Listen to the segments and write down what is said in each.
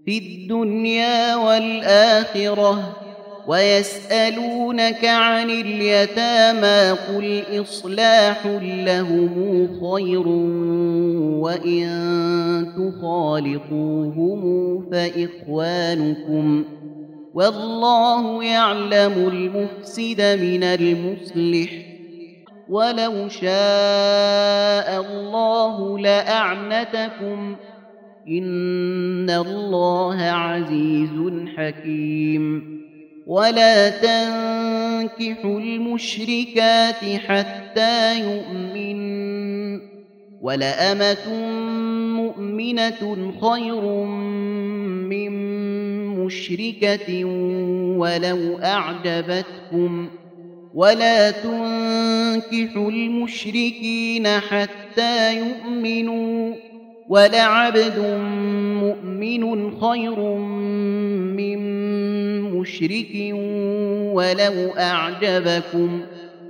في الدنيا والآخرة. ويسألونك عن اليتامى قل إصلاح لهم خير وإن تخالطوهم فإخوانكم والله يعلم المفسد من المصلح ولو شاء الله لأعنتكم إن الله عزيز حكيم. ولا تنكحوا المشركات حتى يؤمن ولأمة مؤمنة خير من مشركة ولو أعجبتكم ولا تنكحوا المشركين حتى يؤمنوا ولعبد مؤمن خير من مشرك ولو أعجبكم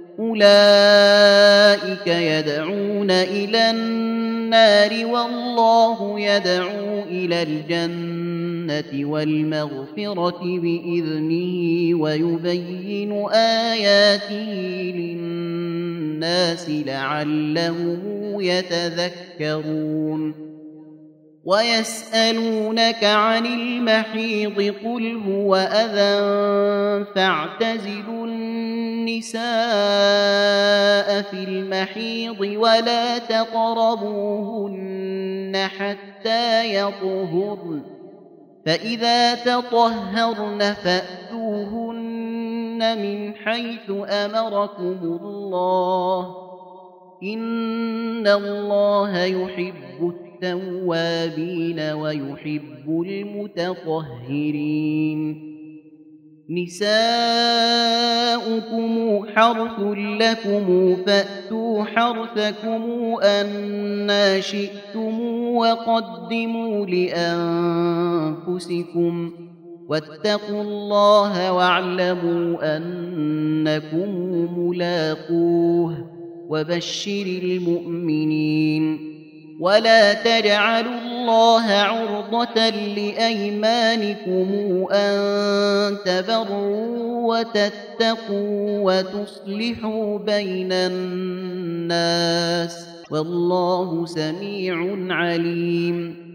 أولئك يدعون إلى النار والله يدعو إلى الجنة والمغفرة بإذنه ويبين آياته للناس لعلهم يتذكرون. ويسألونك عن المحيض قل هو أذى فاعتزلوا النساء في المحيض ولا تقربوهن حتى يطهرن فإذا تطهرن فأتوهن من حيث أمركم الله إن الله يحب التوابين ويحب المتطهرين. نساؤكم حرث لكم فأتوا حرثكم أنى شئتم وقدموا لأنفسكم واتقوا الله واعلموا أنكم ملاقوه وبشر المؤمنين. ولا تجعلوا الله عرضة لأيمانكم أن تبروا وتتقوا وتصلحوا بين الناس والله سميع عليم.